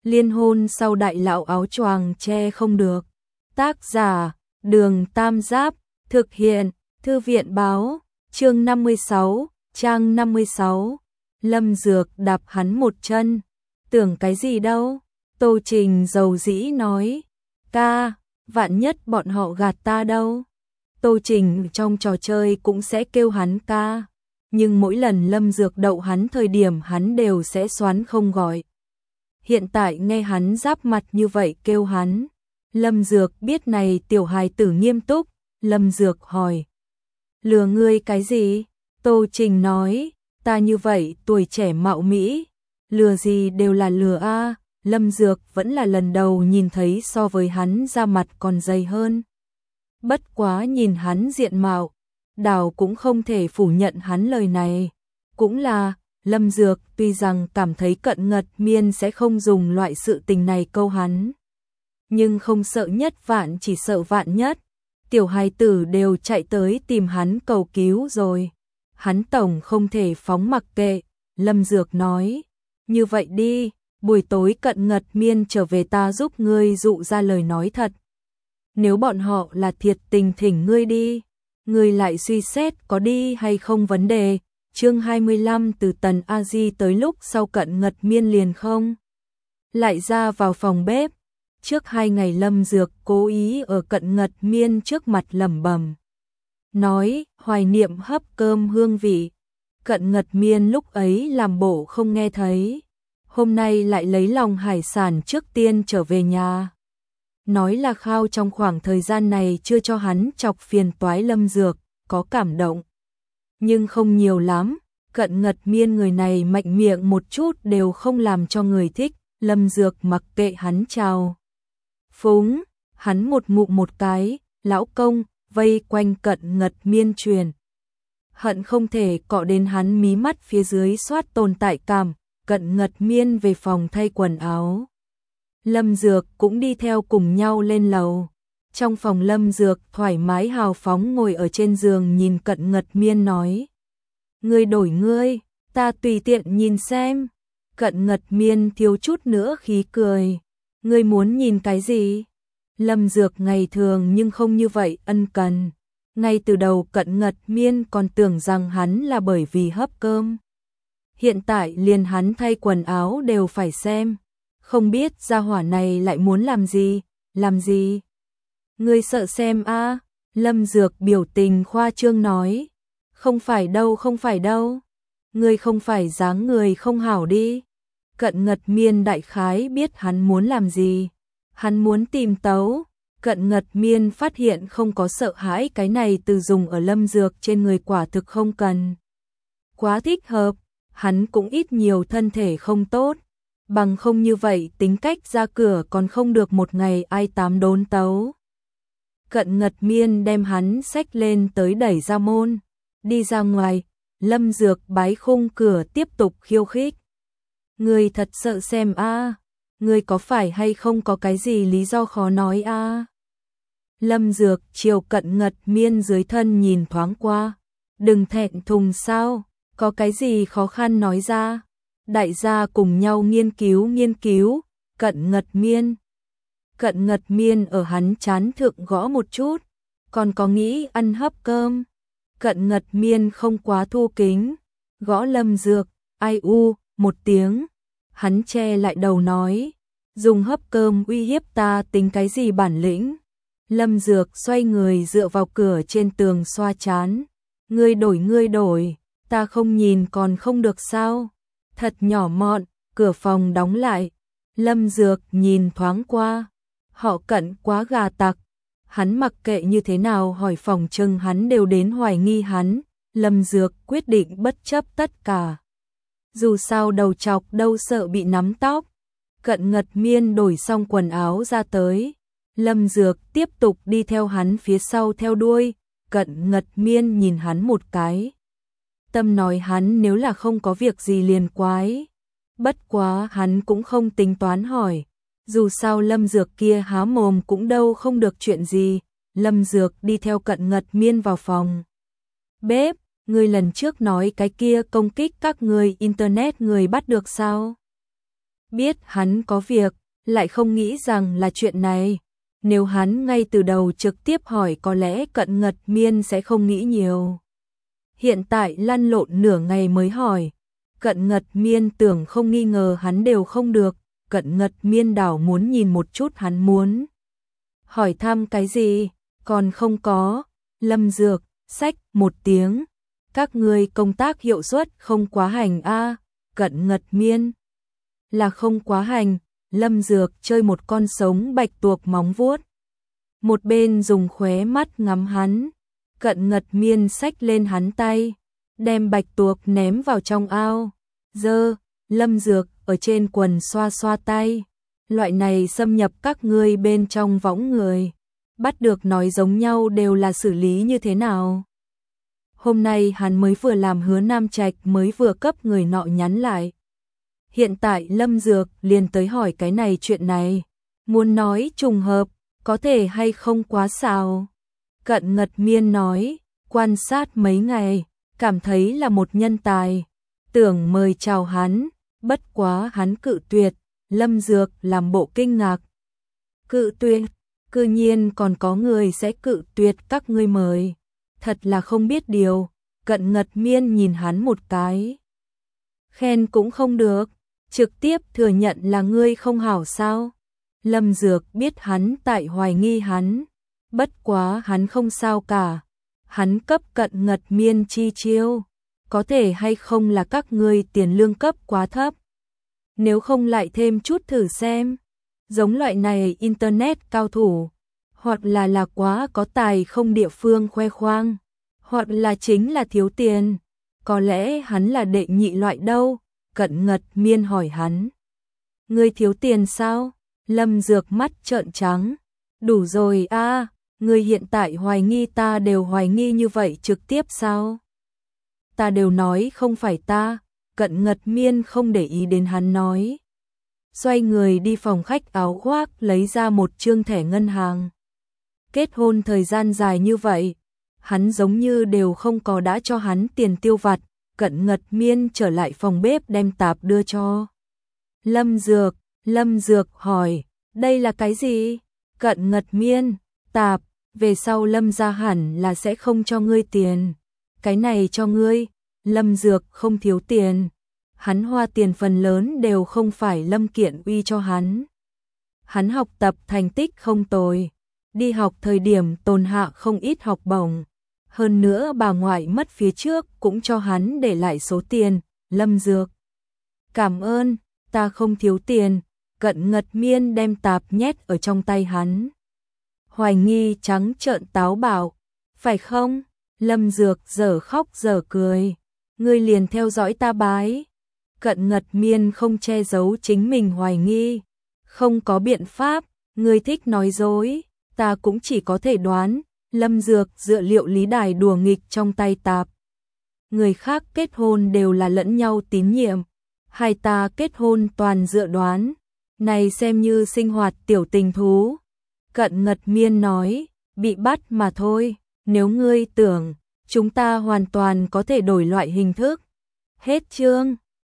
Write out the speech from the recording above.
Liên hôn sau đại lão áo choàng che không được. Tác giả, Đường Tam Giáp, thực hiện, Thư viện báo, chương 56, trang 56. Lâm Dược đạp hắn một chân. Tưởng cái gì đâu? Tô Trình dầu dĩ nói. Ca, vạn nhất bọn họ gạt ta đâu. Tô Trình trong trò chơi cũng sẽ kêu hắn ca. Nhưng mỗi lần Lâm Dược đậu hắn thời điểm hắn đều sẽ xoắn không gọi. Hiện tại nghe hắn giáp mặt như vậy kêu hắn. Lâm Dược biết này tiểu hài tử nghiêm túc. Lâm Dược hỏi. Lừa ngươi cái gì? Tô Trình nói. Ta như vậy tuổi trẻ mạo mỹ. Lừa gì đều là lừa a. Lâm Dược vẫn là lần đầu nhìn thấy so với hắn da mặt còn dày hơn. Bất quá nhìn hắn diện mạo, Đào cũng không thể phủ nhận hắn lời này. Cũng là, Lâm Dược tuy rằng cảm thấy Cận Ngật Miên sẽ không dùng loại sự tình này câu hắn. Nhưng không sợ nhất vạn chỉ sợ vạn nhất. Tiểu hài tử đều chạy tới tìm hắn cầu cứu rồi. Hắn tổng không thể phóng mặc kệ. Lâm Dược nói, như vậy đi, buổi tối Cận Ngật Miên trở về ta giúp ngươi dụ ra lời nói thật. Nếu bọn họ là thiệt tình thỉnh ngươi đi, ngươi lại suy xét có đi hay không vấn đề. Chương 25 từ Tần A Di tới lúc sau Cận Ngật Miên liền không lại ra vào phòng bếp. Trước 2 ngày Lâm Dược cố ý ở Cận Ngật Miên trước mặt lẩm bẩm nói, hoài niệm hấp cơm hương vị. Cận Ngật Miên lúc ấy làm bộ không nghe thấy. Hôm nay lại lấy lòng hải sản trước tiên trở về nhà. Nói là khao trong khoảng thời gian này chưa cho hắn chọc phiền toái. Lâm Dược có cảm động, nhưng không nhiều lắm. Cận Ngật Miên người này mạnh miệng một chút đều không làm cho người thích. Lâm Dược mặc kệ hắn chào phúng, hắn một ngụm một cái, lão công, vây quanh Cận Ngật Miên truyền. Hận không thể cọ đến hắn mí mắt phía dưới soát tồn tại cảm. Cận Ngật Miên về phòng thay quần áo. Lâm Dược cũng đi theo cùng nhau lên lầu. Trong phòng Lâm Dược thoải mái hào phóng ngồi ở trên giường nhìn Cận Ngật Miên nói. Ngươi đổi ngươi, ta tùy tiện nhìn xem. Cận Ngật Miên thiếu chút nữa khí cười. Ngươi muốn nhìn cái gì? Lâm Dược ngày thường nhưng không như vậy ân cần. Ngay từ đầu Cận Ngật Miên còn tưởng rằng hắn là bởi vì hấp cơm. Hiện tại liền hắn thay quần áo đều phải xem. Không biết gia hỏa này lại muốn làm gì? Làm gì? Ngươi sợ xem a? Lâm Dược biểu tình khoa trương nói. Không phải đâu, không phải đâu. Ngươi không phải dáng người không hảo đi. Cận Ngật Miên đại khái biết hắn muốn làm gì. Hắn muốn tìm tấu. Cận Ngật Miên phát hiện không có sợ hãi cái này từ dùng ở Lâm Dược trên người quả thực không cần. Quá thích hợp. Hắn cũng ít nhiều thân thể không tốt. Bằng không như vậy tính cách ra cửa còn không được một ngày ai tám đốn tấu. Cận Ngật Miên đem hắn xách lên tới đẩy ra môn. Đi ra ngoài, Lâm Dược bái khung cửa tiếp tục khiêu khích. Ngươi thật sợ xem a? Ngươi có phải hay không có cái gì lý do khó nói a? Lâm Dược chiều Cận Ngật Miên dưới thân nhìn thoáng qua. Đừng thẹn thùng sao, có cái gì khó khăn nói ra. Đại gia cùng nhau nghiên cứu. Cận Ngật Miên. Cận Ngật Miên ở hắn trán thượng gõ một chút. Còn có nghĩ ăn hấp cơm. Cận Ngật Miên không quá thu kính. Gõ Lâm Dược, ai u, một tiếng. Hắn che lại đầu nói. Dùng hấp cơm uy hiếp ta tính cái gì bản lĩnh. Lâm Dược xoay người dựa vào cửa trên tường xoa chán. Ngươi đổi. Ta không nhìn còn không được sao. Thật nhỏ mọn, cửa phòng đóng lại. Lâm Dược nhìn thoáng qua. Họ Cận quá gà tặc. Hắn mặc kệ như thế nào hỏi phòng trừng hắn đều đến hoài nghi hắn. Lâm Dược quyết định bất chấp tất cả. Dù sao đầu chọc đâu sợ bị nắm tóc. Cận Ngật Miên đổi xong quần áo ra tới. Lâm Dược tiếp tục đi theo hắn phía sau theo đuôi. Cận Ngật Miên nhìn hắn một cái. Tâm nói hắn nếu là không có việc gì liền quái. Bất quá hắn cũng không tính toán hỏi. Dù sao Lâm Dược kia há mồm cũng đâu không được chuyện gì. Lâm Dược đi theo Cận Ngật Miên vào phòng bếp. Ngươi lần trước nói cái kia công kích các người internet người bắt được sao? biết hắn có việc, lại không nghĩ rằng là chuyện này. Nếu hắn ngay từ đầu trực tiếp hỏi có lẽ Cận Ngật Miên sẽ không nghĩ nhiều. Hiện tại lăn lộn nửa ngày mới hỏi. Cận Ngật Miên tưởng không nghi ngờ hắn đều không được. Cận Ngật Miên đảo muốn nhìn một chút hắn muốn hỏi thăm cái gì, còn không có. Lâm Dược, xách một tiếng. Các ngươi công tác hiệu suất không quá hành a. Cận Ngật Miên là không quá hành. Lâm Dược chơi một con sống bạch tuộc móng vuốt. Một bên dùng khóe mắt ngắm hắn. Cận Ngật Miên xách lên hắn tay, đem bạch tuộc ném vào trong ao. Lâm Dược ở trên quần xoa xoa tay. Loại này xâm nhập các ngươi bên trong võng người. Bắt được nói giống nhau đều là xử lý như thế nào. Hôm nay hắn mới vừa làm Hứa Nam Trạch mới vừa cấp người nọ nhắn lại. Hiện tại Lâm Dược liền tới hỏi cái này chuyện này. Muốn nói trùng hợp, có thể hay không quá xào. Cận Ngật Miên nói, quan sát mấy ngày, cảm thấy là một nhân tài. Tưởng mời chào hắn, bất quá hắn cự tuyệt. Lâm Dược làm bộ kinh ngạc. Cự tuyệt, cư nhiên còn có người sẽ cự tuyệt các ngươi mời. Thật là không biết điều. Cận Ngật Miên nhìn hắn một cái. Khen cũng không được, trực tiếp thừa nhận là ngươi không hảo sao. Lâm Dược biết hắn tại hoài nghi hắn. Bất quá hắn không sao cả. Hắn cấp Cận Ngật Miên chi chiêu. Có thể hay không là các ngươi tiền lương cấp quá thấp. Nếu không lại thêm chút thử xem. Giống loại này internet cao thủ. Hoặc là quá có tài không địa phương khoe khoang. Hoặc là chính là thiếu tiền. Có lẽ hắn là đệ nhị loại đâu. Cận Ngật Miên hỏi hắn. Ngươi thiếu tiền sao? Lâm Dược mắt trợn trắng. Đủ rồi a, ngươi hiện tại hoài nghi ta đều hoài nghi như vậy trực tiếp sao? Ta đều nói không phải ta. Cận Ngật Miên không để ý đến hắn nói. Xoay người đi phòng khách áo khoác lấy ra một trương thẻ ngân hàng. Kết hôn thời gian dài như vậy, hắn giống như đều không có đã cho hắn tiền tiêu vặt. Cận Ngật Miên trở lại phòng bếp đem tạp đưa cho Lâm Dược hỏi, đây là cái gì? Cận Ngật Miên, tạp, về sau Lâm gia hẳn là sẽ không cho ngươi tiền. Cái này cho ngươi. Lâm Dược không thiếu tiền. Hắn hoa tiền phần lớn đều không phải Lâm Kiện Uy cho hắn. Hắn học tập thành tích không tồi. Đi học thời điểm tồn hạ không ít học bổng. Hơn nữa bà ngoại mất phía trước cũng cho hắn để lại số tiền. Lâm Dược, cảm ơn, ta không thiếu tiền. Cận Ngật Miên đem tạp nhét ở trong tay hắn. Hoài nghi trắng trợn táo bạo, phải không? Lâm Dược dở khóc dở cười. Ngươi liền theo dõi ta bái. Cận Ngật Miên không che giấu chính mình hoài nghi. Không có biện pháp, ngươi thích nói dối, ta cũng chỉ có thể đoán. Lâm Dược dựa liệu lý đài đùa nghịch trong tay tạp. Người khác kết hôn đều là lẫn nhau tín nhiệm. Hai ta kết hôn toàn dựa đoán. Này xem như sinh hoạt tiểu tình thú. Cận Ngật Miên nói, bị bắt mà thôi. Nếu ngươi tưởng, chúng ta hoàn toàn có thể đổi loại hình thức. Hết chương.